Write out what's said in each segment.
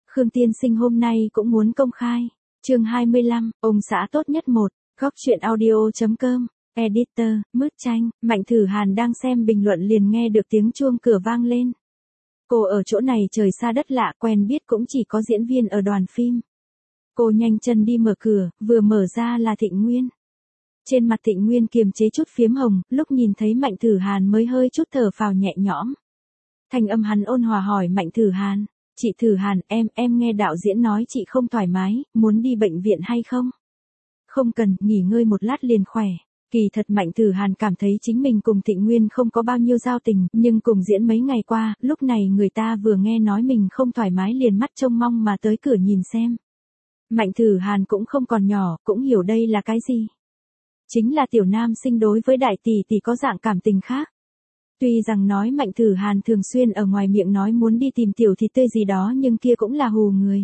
Khương Tiên Sinh hôm nay cũng muốn công khai. Chương 25, ông xã tốt nhất 1, góc truyện audio.com, editor, Mứt Chanh, Mạnh Thử Hàn đang xem bình luận liền nghe được tiếng chuông cửa vang lên. Cô ở chỗ này trời xa đất lạ, quen biết cũng chỉ có diễn viên ở đoàn phim. Cô nhanh chân đi mở cửa, vừa mở ra là Thịnh Nguyên. Trên mặt Thịnh Nguyên kiềm chế chút phiếm hồng, lúc nhìn thấy Mạnh Thử Hàn mới hơi chút thở phào nhẹ nhõm. Thanh âm hắn ôn hòa hỏi Mạnh Thử Hàn, chị Thử Hàn, em nghe đạo diễn nói chị không thoải mái, muốn đi bệnh viện hay không? Không cần, nghỉ ngơi một lát liền khỏe. Kỳ thật Mạnh Thử Hàn cảm thấy chính mình cùng Thịnh Nguyên không có bao nhiêu giao tình, nhưng cùng diễn mấy ngày qua, lúc này người ta vừa nghe nói mình không thoải mái liền mắt trông mong mà tới cửa nhìn xem. Mạnh Thử Hàn cũng không còn nhỏ, cũng hiểu đây là cái gì. Chính là tiểu nam sinh đối với đại tỷ tỷ có dạng cảm tình khác. Tuy rằng nói Mạnh Thử Hàn thường xuyên ở ngoài miệng nói muốn đi tìm tiểu thịt tươi gì đó nhưng kia cũng là hù người.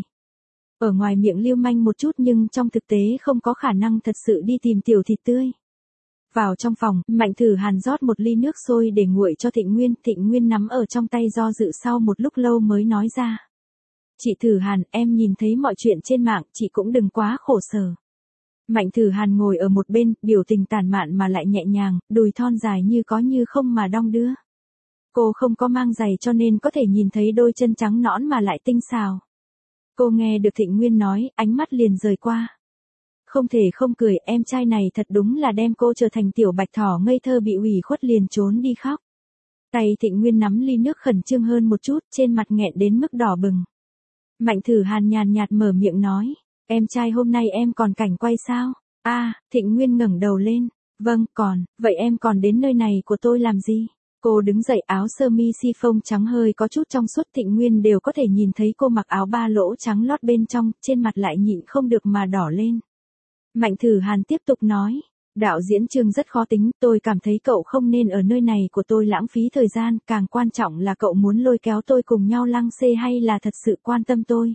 Ở ngoài miệng lưu manh một chút nhưng trong thực tế không có khả năng thật sự đi tìm tiểu thịt tươi. Vào trong phòng, Mạnh Thử Hàn rót một ly nước sôi để nguội cho Thịnh Nguyên nắm ở trong tay do dự sau một lúc lâu mới nói ra. Chị Thử Hàn, em nhìn thấy mọi chuyện trên mạng, chị cũng đừng quá khổ sở. Mạnh Thử Hàn ngồi ở một bên, biểu tình tản mạn mà lại nhẹ nhàng, đùi thon dài như có như không mà đong đưa. Cô không có mang giày cho nên có thể nhìn thấy đôi chân trắng nõn mà lại tinh xào. Cô nghe được Thịnh Nguyên nói, ánh mắt liền rời qua. Không thể không cười, em trai này thật đúng là đem cô trở thành tiểu bạch thỏ ngây thơ bị ủy khuất liền trốn đi khóc. Tay Thịnh Nguyên nắm ly nước khẩn trương hơn một chút, trên mặt nghẹn đến mức đỏ bừng. Mạnh Thử Hàn nhàn nhạt mở miệng nói, em trai hôm nay em còn cảnh quay sao? Thịnh Nguyên ngẩng đầu lên, vâng, còn, vậy em còn đến nơi này của tôi làm gì? Cô đứng dậy, áo sơ mi chiffon trắng hơi có chút trong suốt, Thịnh Nguyên đều có thể nhìn thấy cô mặc áo ba lỗ trắng lót bên trong, trên mặt lại nhịn không được mà đỏ lên. Mạnh Thử Hàn tiếp tục nói, đạo diễn Trương rất khó tính, tôi cảm thấy cậu không nên ở nơi này của tôi lãng phí thời gian, càng quan trọng là cậu muốn lôi kéo tôi cùng nhau lăng xê hay là thật sự quan tâm tôi.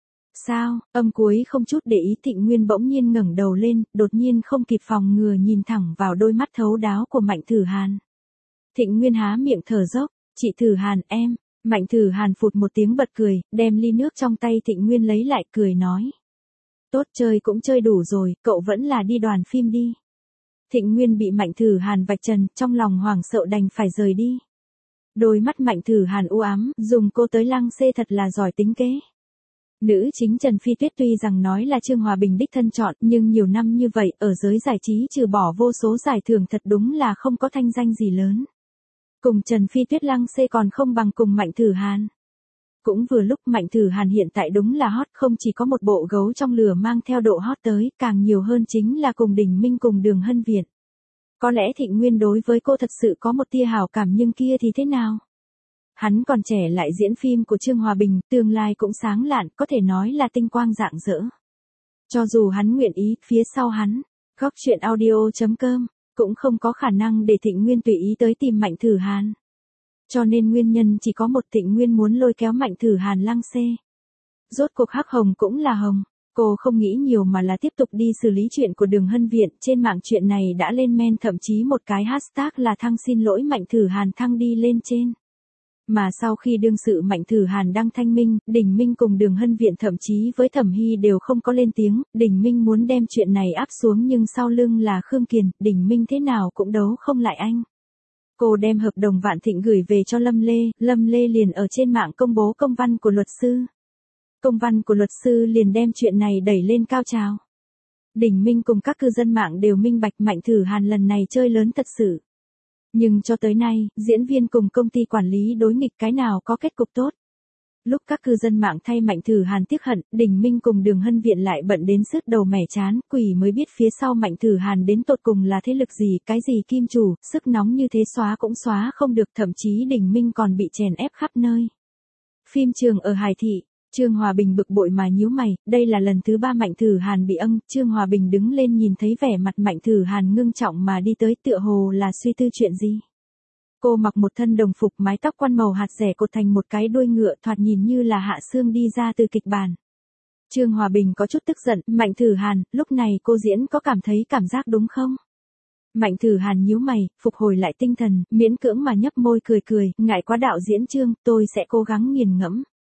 Sao, âm cuối không chút để ý. Thịnh Nguyên bỗng nhiên ngẩng đầu lên, đột nhiên không kịp phòng ngừa nhìn thẳng vào đôi mắt thấu đáo của Mạnh Thử Hàn. Thịnh Nguyên há miệng thở dốc, chị Thử Hàn em, Mạnh Thử Hàn phụt một tiếng bật cười, đem ly nước trong tay Thịnh Nguyên lấy lại cười nói. Tốt, chơi cũng chơi đủ rồi, cậu vẫn là đi đoàn phim đi. Thịnh Nguyên bị Mạnh Thử Hàn vạch trần, trong lòng hoảng sợ đành phải rời đi. Đôi mắt Mạnh Thử Hàn u ám, dùng cô tới lăng xê thật là giỏi tính kế. Nữ chính Trần Phi Tuyết tuy rằng nói là Trương Hòa Bình đích thân chọn, nhưng nhiều năm như vậy ở giới giải trí trừ bỏ vô số giải thưởng thật đúng là không có thanh danh gì lớn. Cùng Trần Phi Tuyết lăng xê còn không bằng cùng Mạnh Thử Hàn. Cũng vừa lúc Mạnh Thử Hàn hiện tại đúng là hot, không chỉ có một bộ gấu trong lửa mang theo độ hot tới, càng nhiều hơn chính là cùng Đình Minh cùng Đường Hân Việt. Có lẽ Thịnh Nguyên đối với cô thật sự có một tia hảo cảm nhưng kia thì thế nào? Hắn còn trẻ lại diễn phim của Trương Hòa Bình, tương lai cũng sáng lạn, có thể nói là tinh quang rạng rỡ. Cho dù hắn nguyện ý, phía sau hắn, góc truyện audio.com, cũng không có khả năng để Thịnh Nguyên tùy ý tới tìm Mạnh Thử Hàn. Cho nên nguyên nhân chỉ có một, Thịnh Nguyên muốn lôi kéo Mạnh Thử Hàn lăng xê. Rốt cuộc hắc hồng cũng là hồng, cô không nghĩ nhiều mà là tiếp tục đi xử lý chuyện của Đường Hân Viện. Trên mạng chuyện này đã lên men, thậm chí một cái hashtag là thăng xin lỗi Mạnh Thử Hàn thăng đi lên trên. Mà sau khi đương sự Mạnh Thử Hàn đăng thanh minh, Đình Minh cùng Đường Hân Viện thậm chí với Thẩm Hy đều không có lên tiếng. Đình Minh muốn đem chuyện này áp xuống nhưng sau lưng là Khương Kiền, Đình Minh thế nào cũng đấu không lại anh. Cô đem hợp đồng Vạn Thịnh gửi về cho Lâm Lê liền ở trên mạng công bố công văn của luật sư. Công văn của luật sư liền đem chuyện này đẩy lên cao trào. Đình Minh cùng các cư dân mạng đều minh bạch Mạnh Thử Hàn lần này chơi lớn thật sự. Nhưng cho tới nay, diễn viên cùng công ty quản lý đối nghịch cái nào có kết cục tốt. Lúc các cư dân mạng thay Mạnh Thử Hàn tiếc hận, Đình Minh cùng Đường Hân Viện lại bận đến sứt đầu mẻ chán, quỷ mới biết phía sau Mạnh Thử Hàn đến tột cùng là thế lực gì, cái gì kim chủ, sức nóng như thế xóa cũng xóa không được, thậm chí Đình Minh còn bị chèn ép khắp nơi. Phim trường ở Hải Thị, Trương Hòa Bình bực bội mà nhíu mày, đây là lần thứ 3 Mạnh Thử Hàn bị Trương Hòa Bình đứng lên nhìn thấy vẻ mặt Mạnh Thử Hàn ngưng trọng mà đi tới, tựa hồ là suy tư chuyện gì. Cô mặc một thân đồng phục, mái tóc quăn màu hạt rẻ cột thành một cái đuôi ngựa, thoạt nhìn như là Hạ Sương đi ra từ kịch bản. Trương Hòa Bình có chút tức giận, Mạnh Thử Hàn, lúc này cô diễn có cảm thấy cảm giác đúng không? Mạnh Thử Hàn nhíu mày, phục hồi lại tinh thần, miễn cưỡng mà nhấp môi cười, ngại quá đạo diễn Trương, tôi sẽ cố gắng nghiền ngẫm.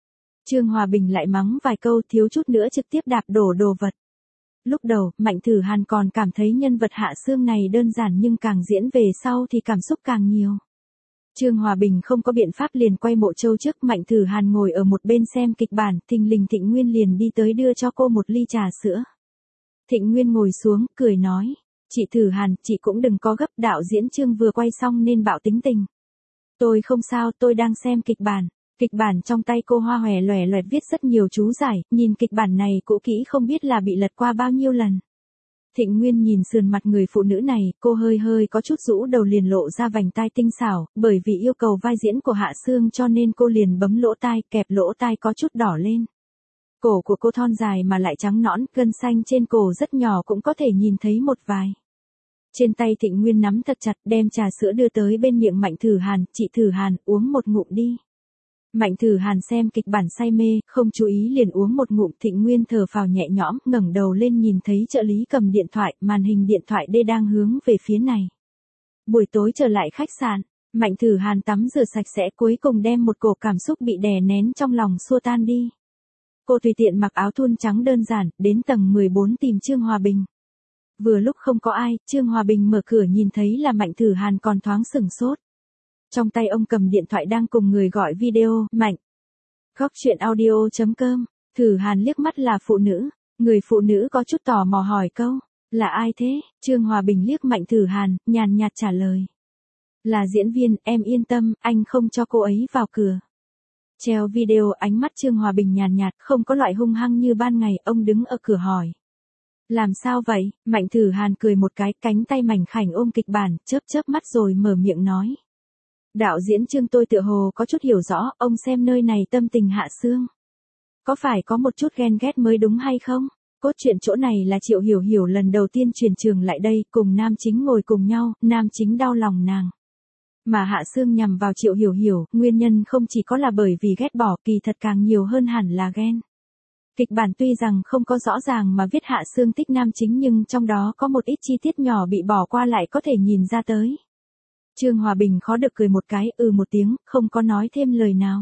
Trương Hòa Bình lại mắng vài câu thiếu chút nữa trực tiếp đạp đổ đồ vật. Lúc đầu, Mạnh Thử Hàn còn cảm thấy nhân vật Hạ Sương này đơn giản nhưng càng diễn về sau thì cảm xúc càng nhiều. Trương Hòa Bình không có biện pháp liền quay mộ châu trước, Mạnh Thử Hàn ngồi ở một bên xem kịch bản, thình lình Thịnh Nguyên liền đi tới đưa cho cô một ly trà sữa. Thịnh Nguyên ngồi xuống, cười nói, chị Thử Hàn, chị cũng đừng có gấp, đạo diễn Trương vừa quay xong nên bạo tính tình. Tôi không sao, tôi đang xem kịch bản. Kịch bản trong tay cô hoa hòe loẻ loẹt viết rất nhiều chú giải, nhìn kịch bản này cũ kỹ không biết là bị lật qua bao nhiêu lần. Thịnh Nguyên nhìn sườn mặt người phụ nữ này, cô hơi hơi có chút rũ đầu liền lộ ra vành tai tinh xảo, bởi vì yêu cầu vai diễn của Hạ Sương cho nên cô liền bấm lỗ tai, kẹp lỗ tai có chút đỏ lên. Cổ của cô thon dài mà lại trắng nõn, gân xanh trên cổ rất nhỏ cũng có thể nhìn thấy một vài. Trên tay Thịnh Nguyên nắm thật chặt, đem trà sữa đưa tới bên miệng Mạnh Thử Hàn, chị Thử Hàn, uống một ngụm đi. Mạnh Thử Hàn xem kịch bản say mê, không chú ý liền uống một ngụm. Thịnh Nguyên thở phào nhẹ nhõm, ngẩng đầu lên nhìn thấy trợ lý cầm điện thoại, màn hình điện thoại D đang hướng về phía này. Buổi tối trở lại khách sạn, Mạnh Thử Hàn tắm rửa sạch sẽ cuối cùng đem một cổ cảm xúc bị đè nén trong lòng xua tan đi. Cô tùy tiện mặc áo thun trắng đơn giản, đến tầng 14 tìm Trương Hòa Bình. Vừa lúc không có ai, Trương Hòa Bình mở cửa nhìn thấy là Mạnh Thử Hàn còn thoáng sửng sốt. Trong tay ông cầm điện thoại đang cùng người gọi video, Mạnh. Góc chuyện audio.com, Thử Hàn liếc mắt là phụ nữ, người phụ nữ có chút tò mò hỏi câu, là ai thế? Trương Hòa Bình liếc Mạnh Thử Hàn, nhàn nhạt trả lời. Là diễn viên, em yên tâm, anh không cho cô ấy vào cửa. Treo video, ánh mắt Trương Hòa Bình nhàn nhạt, không có loại hung hăng như ban ngày, ông đứng ở cửa hỏi. Làm sao vậy? Mạnh Thử Hàn cười một cái, cánh tay mảnh khảnh ôm kịch bản, chớp chớp mắt rồi mở miệng nói. Đạo diễn Trương tôi tựa hồ có chút hiểu rõ, ông xem nơi này tâm tình Hạ Sương. Có phải có một chút ghen ghét mới đúng hay không? Cốt truyện chỗ này là Triệu Hiểu Hiểu lần đầu tiên chuyển trường lại đây, cùng nam chính ngồi cùng nhau, nam chính đau lòng nàng. Mà Hạ Sương nhằm vào Triệu Hiểu Hiểu, nguyên nhân không chỉ có là bởi vì ghét bỏ, kỳ thật càng nhiều hơn hẳn là ghen. Kịch bản tuy rằng không có rõ ràng mà viết Hạ Sương thích nam chính nhưng trong đó có một ít chi tiết nhỏ bị bỏ qua lại có thể nhìn ra tới. Trương Hòa Bình khó được cười một cái, một tiếng, không có nói thêm lời nào.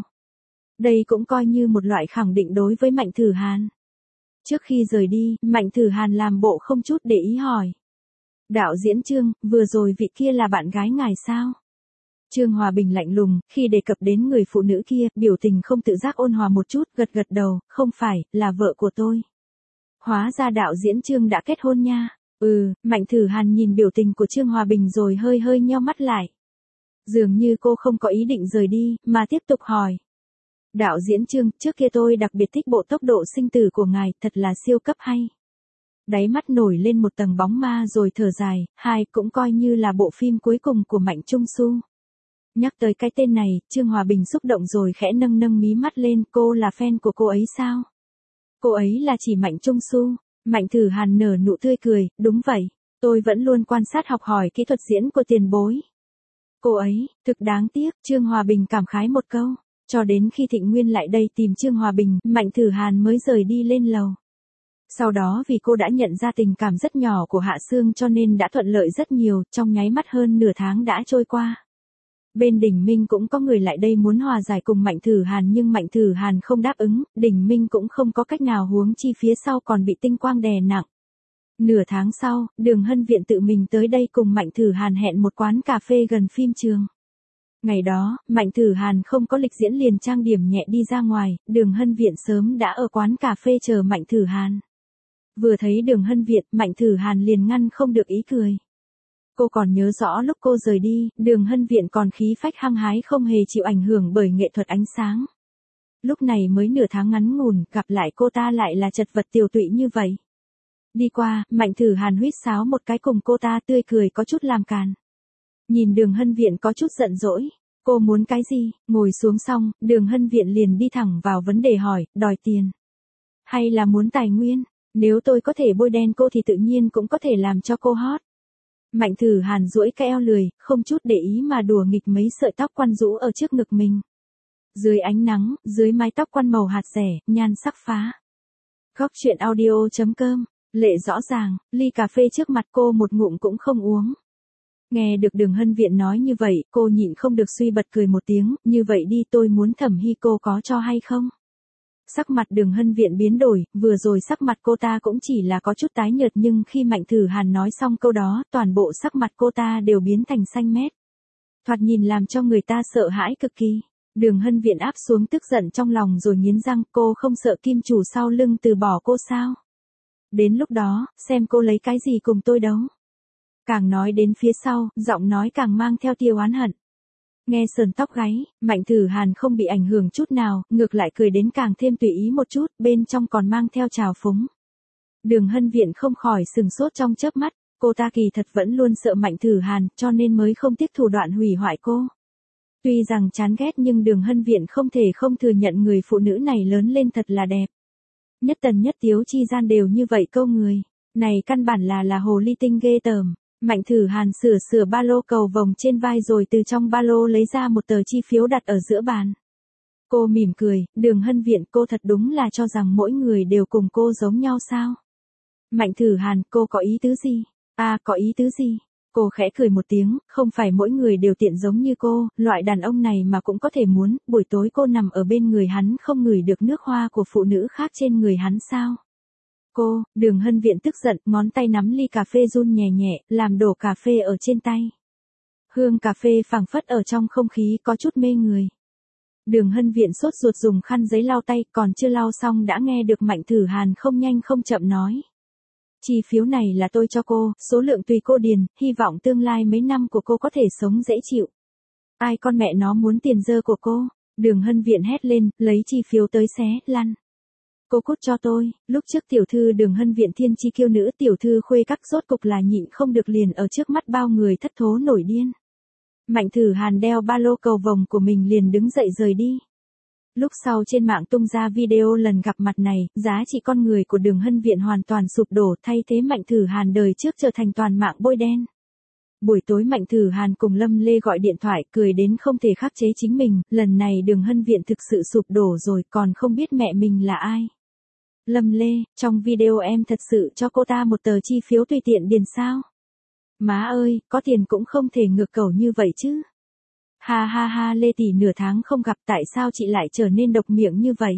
Đây cũng coi như một loại khẳng định đối với Mạnh Thử Hàn. Trước khi rời đi, Mạnh Thử Hàn làm bộ không chút để ý hỏi. Đạo diễn Trương, vừa rồi vị kia là bạn gái ngài sao? Trương Hòa Bình lạnh lùng, khi đề cập đến người phụ nữ kia, biểu tình không tự giác ôn hòa một chút, gật gật đầu, không phải, là vợ của tôi. Hóa ra đạo diễn Trương đã kết hôn nha. Mạnh Thử Hàn nhìn biểu tình của Trương Hòa Bình rồi hơi hơi nheo mắt lại. Dường như cô không có ý định rời đi, mà tiếp tục hỏi. Đạo diễn Trương, trước kia tôi đặc biệt thích bộ Tốc độ sinh tử của ngài, thật là siêu cấp hay. Đáy mắt nổi lên một tầng bóng ma rồi thở dài, cũng coi như là bộ phim cuối cùng của Mạnh Trung Su. Nhắc tới cái tên này, Trương Hòa Bình xúc động rồi khẽ nâng nâng mí mắt lên, cô là fan của cô ấy sao? Cô ấy là chỉ Mạnh Trung Su. Mạnh Thử Hàn nở nụ tươi cười, đúng vậy, tôi vẫn luôn quan sát học hỏi kỹ thuật diễn của tiền bối. Cô ấy, thực đáng tiếc, Trương Hòa Bình cảm khái một câu, cho đến khi Thịnh Nguyên lại đây tìm Trương Hòa Bình, Mạnh Thử Hàn mới rời đi lên lầu. Sau đó vì cô đã nhận ra tình cảm rất nhỏ của Hạ Sương cho nên đã thuận lợi rất nhiều, trong nháy mắt hơn nửa tháng đã trôi qua. Bên Đình Minh cũng có người lại đây muốn hòa giải cùng Mạnh Thử Hàn nhưng Mạnh Thử Hàn không đáp ứng, Đình Minh cũng không có cách nào huống chi phía sau còn bị Tinh Quang đè nặng. Nửa tháng sau, Đường Hân Viện tự mình tới đây cùng Mạnh Thử Hàn hẹn một quán cà phê gần phim trường. Ngày đó, Mạnh Thử Hàn không có lịch diễn liền trang điểm nhẹ đi ra ngoài, Đường Hân Viện sớm đã ở quán cà phê chờ Mạnh Thử Hàn. Vừa thấy Đường Hân Viện, Mạnh Thử Hàn liền ngăn không được ý cười. Cô còn nhớ rõ lúc cô rời đi, Đường Hân Viện còn khí phách hăng hái không hề chịu ảnh hưởng bởi nghệ thuật ánh sáng. Lúc này mới nửa tháng ngắn ngủn, gặp lại cô ta lại là chật vật tiều tụy như vậy. Đi qua, Mạnh Thử Hàn huýt sáo một cái cùng cô ta tươi cười có chút làm càn. Nhìn Đường Hân Viện có chút giận dỗi. Cô muốn cái gì? Ngồi xuống xong, Đường Hân Viện liền đi thẳng vào vấn đề hỏi, đòi tiền. Hay là muốn tài nguyên? Nếu tôi có thể bôi đen cô thì tự nhiên cũng có thể làm cho cô hot. Mạnh Thử Hàn duỗi cái eo lười, không chút để ý mà đùa nghịch mấy sợi tóc quăn rũ ở trước ngực mình. Dưới ánh nắng, dưới mái tóc quăn màu hạt rẻ, nhan sắc phá. Góc chuyện audio.com, lệ rõ ràng, ly cà phê trước mặt cô một ngụm cũng không uống. Nghe được Đường Hân Viện nói như vậy, cô nhịn không được suy bật cười một tiếng, như vậy đi tôi muốn Thẩm Hy cô có cho hay không? Sắc mặt Đường Hân Viện biến đổi, vừa rồi sắc mặt cô ta cũng chỉ là có chút tái nhợt nhưng khi Mạnh Thử Hàn nói xong câu đó, toàn bộ sắc mặt cô ta đều biến thành xanh mét. Thoạt nhìn làm cho người ta sợ hãi cực kỳ. Đường Hân Viện áp xuống tức giận trong lòng rồi nghiến răng, cô không sợ kim chủ sau lưng từ bỏ cô sao? Đến lúc đó, xem cô lấy cái gì cùng tôi đấu. Càng nói đến phía sau, giọng nói càng mang theo tia oán hận. Nghe sờn tóc gáy, Mạnh Thử Hàn không bị ảnh hưởng chút nào, ngược lại cười đến càng thêm tùy ý một chút, bên trong còn mang theo trào phúng. Đường Hân Viện không khỏi sừng sốt trong chớp mắt, cô ta kỳ thật vẫn luôn sợ Mạnh Thử Hàn, cho nên mới không tiếc thủ đoạn hủy hoại cô. Tuy rằng chán ghét nhưng Đường Hân Viện không thể không thừa nhận người phụ nữ này lớn lên thật là đẹp. Nhất tần nhất tiếu chi gian đều như vậy câu người, này căn bản là hồ ly tinh ghê tởm. Mạnh Thử Hàn sửa ba lô cầu vồng trên vai rồi từ trong ba lô lấy ra một tờ chi phiếu đặt ở giữa bàn. Cô mỉm cười, Đường Hân Viện, cô thật đúng là cho rằng mỗi người đều cùng cô giống nhau sao? Mạnh Thử Hàn, cô có ý tứ gì? À, có ý tứ gì? Cô khẽ cười một tiếng, không phải mỗi người đều tiện giống như cô, loại đàn ông này mà cũng có thể muốn, buổi tối cô nằm ở bên người hắn không ngửi được nước hoa của phụ nữ khác trên người hắn sao? Cô, Đường Hân Viện tức giận, ngón tay nắm ly cà phê run nhẹ nhẹ, làm đổ cà phê ở trên tay. Hương cà phê phảng phất ở trong không khí có chút mê người. Đường Hân Viện sốt ruột dùng khăn giấy lau tay, còn chưa lau xong đã nghe được Mạnh Thử Hàn không nhanh không chậm nói. Chi phiếu này là tôi cho cô, số lượng tùy cô điền, hy vọng tương lai mấy năm của cô có thể sống dễ chịu. Ai con mẹ nó muốn tiền dơ của cô? Đường Hân Viện hét lên, lấy chi phiếu tới xé, lăn. Cô cút cho tôi, lúc trước tiểu thư Đường Hân Viện thiên chi kiêu nữ tiểu thư khuê các rốt cục là nhịn không được liền ở trước mắt bao người thất thố nổi điên. Mạnh Thử Hàn đeo ba lô cầu vồng của mình liền đứng dậy rời đi. Lúc sau trên mạng tung ra video lần gặp mặt này, giá trị con người của Đường Hân Viện hoàn toàn sụp đổ, thay thế Mạnh Thử Hàn đời trước trở thành toàn mạng bôi đen. Buổi tối Mạnh Thử Hàn cùng Lâm Lê gọi điện thoại, cười đến không thể khắc chế chính mình, lần này Đường Hân Viện thực sự sụp đổ rồi, còn không biết mẹ mình là ai. Lâm Lê, trong video em thật sự cho cô ta một tờ chi phiếu tùy tiện điền sao? Má ơi, có tiền cũng không thể ngược cầu như vậy chứ. Ha ha ha, Lê tỷ nửa tháng không gặp, tại sao chị lại trở nên độc miệng như vậy?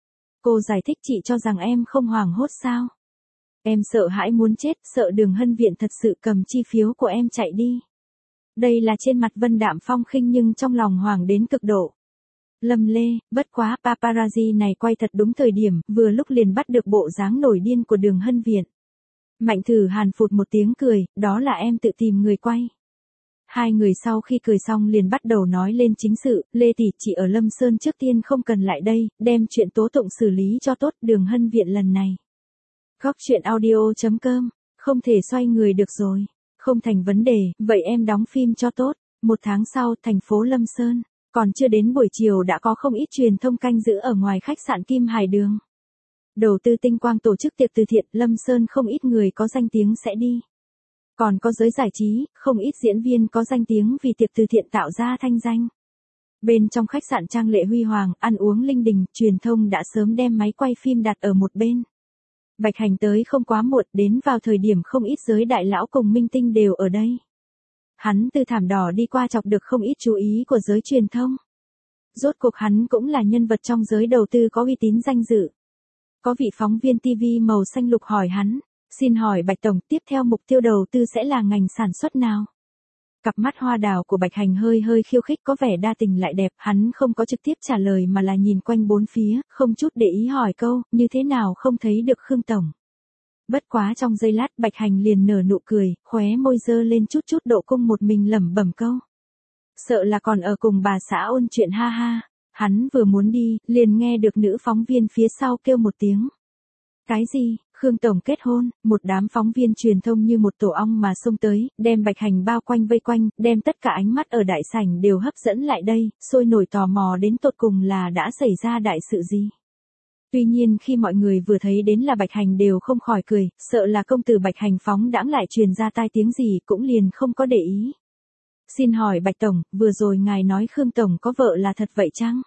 Cô giải thích, chị cho rằng em không hoảng hốt sao? Em sợ hãi muốn chết, sợ Đường Hân Viện thật sự cầm chi phiếu của em chạy đi. Đây là trên mặt Vân Đạm Phong khinh nhưng trong lòng hoảng đến cực độ. Lâm Lê, bất quá paparazzi này quay thật đúng thời điểm, vừa lúc liền bắt được bộ dáng nổi điên của Đường Hân Viện. Mạnh Thử Hàn phụt một tiếng cười, đó là em tự tìm người quay. Hai người sau khi cười xong liền bắt đầu nói lên chính sự, Lê tỷ, chị ở Lâm Sơn trước tiên không cần lại đây, đem chuyện tố tụng xử lý cho tốt, Đường Hân Viện lần này. Góc chuyện audio.com, không thể xoay người được rồi, không thành vấn đề, vậy em đóng phim cho tốt. Một tháng sau, thành phố Lâm Sơn, còn chưa đến buổi chiều đã có không ít truyền thông canh giữ ở ngoài khách sạn Kim Hải Đường. Đầu tư tinh quang tổ chức tiệc từ thiện, Lâm Sơn không ít người có danh tiếng sẽ đi. Còn có giới giải trí, không ít diễn viên có danh tiếng vì tiệc từ thiện tạo ra thanh danh. Bên trong khách sạn trang lệ huy hoàng, ăn uống linh đình, truyền thông đã sớm đem máy quay phim đặt ở một bên. Bạch Hành tới không quá muộn, đến vào thời điểm không ít giới đại lão cùng minh tinh đều ở đây. Hắn từ thảm đỏ đi qua chọc được không ít chú ý của giới truyền thông. Rốt cuộc hắn cũng là nhân vật trong giới đầu tư có uy tín danh dự. Có vị phóng viên TV màu xanh lục hỏi hắn, xin hỏi Bạch Tổng, tiếp theo mục tiêu đầu tư sẽ là ngành sản xuất nào? Cặp mắt hoa đào của Bạch Hành hơi khiêu khích, có vẻ đa tình lại đẹp, hắn không có trực tiếp trả lời mà là nhìn quanh bốn phía, không chút để ý hỏi câu, như thế nào không thấy được Khương Tổng. Bất quá trong giây lát Bạch Hành liền nở nụ cười, khóe môi dơ lên chút độ cung, một mình lẩm bẩm câu. Sợ là còn ở cùng bà xã ôn chuyện, ha ha. Hắn vừa muốn đi, liền nghe được nữ phóng viên phía sau kêu một tiếng. Cái gì? Khương Tổng kết hôn? Một đám phóng viên truyền thông như một tổ ong mà xông tới, đem Bạch Hành bao quanh vây quanh, đem tất cả ánh mắt ở đại sảnh đều hấp dẫn lại đây, sôi nổi tò mò đến tột cùng là đã xảy ra đại sự gì. Tuy nhiên khi mọi người vừa thấy đến là Bạch Hành đều không khỏi cười, sợ là công tử Bạch Hành phóng đãng lại truyền ra tai tiếng gì cũng liền không có để ý. Xin hỏi Bạch Tổng, vừa rồi ngài nói Khương Tổng có vợ là thật vậy chăng?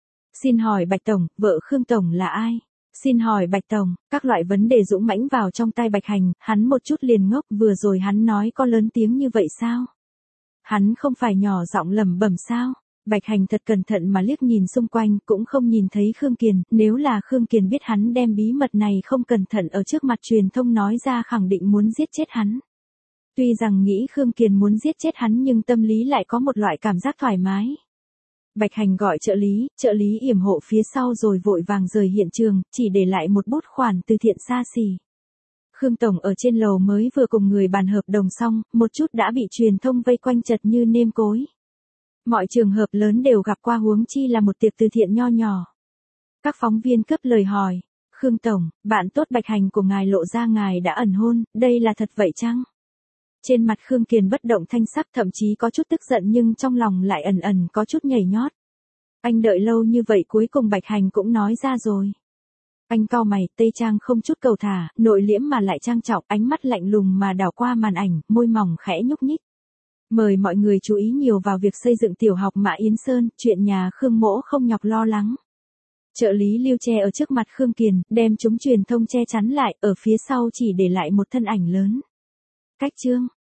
Xin hỏi Bạch Tổng, vợ Khương Tổng là ai? Xin hỏi Bạch Tổng, các loại vấn đề dũng mãnh vào trong tai Bạch Hành, hắn một chút liền ngốc, vừa rồi hắn nói có lớn tiếng như vậy sao? Hắn không phải nhỏ giọng lẩm bẩm sao? Bạch Hành thật cẩn thận mà liếc nhìn xung quanh, cũng không nhìn thấy Khương Kiền, nếu là Khương Kiền biết hắn đem bí mật này không cẩn thận ở trước mặt truyền thông nói ra khẳng định muốn giết chết hắn. Tuy rằng nghĩ Khương Kiền muốn giết chết hắn nhưng tâm lý lại có một loại cảm giác thoải mái. Bạch Hành gọi trợ lý yểm hộ phía sau rồi vội vàng rời hiện trường, chỉ để lại một bút khoản từ thiện xa xỉ. Khương Tổng ở trên lầu mới vừa cùng người bàn hợp đồng xong, một chút đã bị truyền thông vây quanh chật như nêm cối. Mọi trường hợp lớn đều gặp qua, huống chi là một tiệc từ thiện nho nhỏ. Các phóng viên cướp lời hỏi, Khương Tổng, bạn tốt Bạch Hành của ngài lộ ra ngài đã ẩn hôn, đây là thật vậy chăng? Trên mặt Khương Kiền bất động thanh sắc, thậm chí có chút tức giận nhưng trong lòng lại ẩn ẩn có chút nhảy nhót. Anh đợi lâu như vậy cuối cùng Bạch Hành cũng nói ra rồi. Anh cau mày, tây trang không chút cầu thả, nội liễm mà lại trang trọng, ánh mắt lạnh lùng mà đảo qua màn ảnh, môi mỏng khẽ nhúc nhích. Mời mọi người chú ý nhiều vào việc xây dựng tiểu học Mã Yến Sơn, chuyện nhà Khương Mỗ không nhọc lo lắng. Trợ lý Lưu che ở trước mặt Khương Kiền, đem chúng truyền thông che chắn lại, ở phía sau chỉ để lại một thân ảnh lớn. Cách chương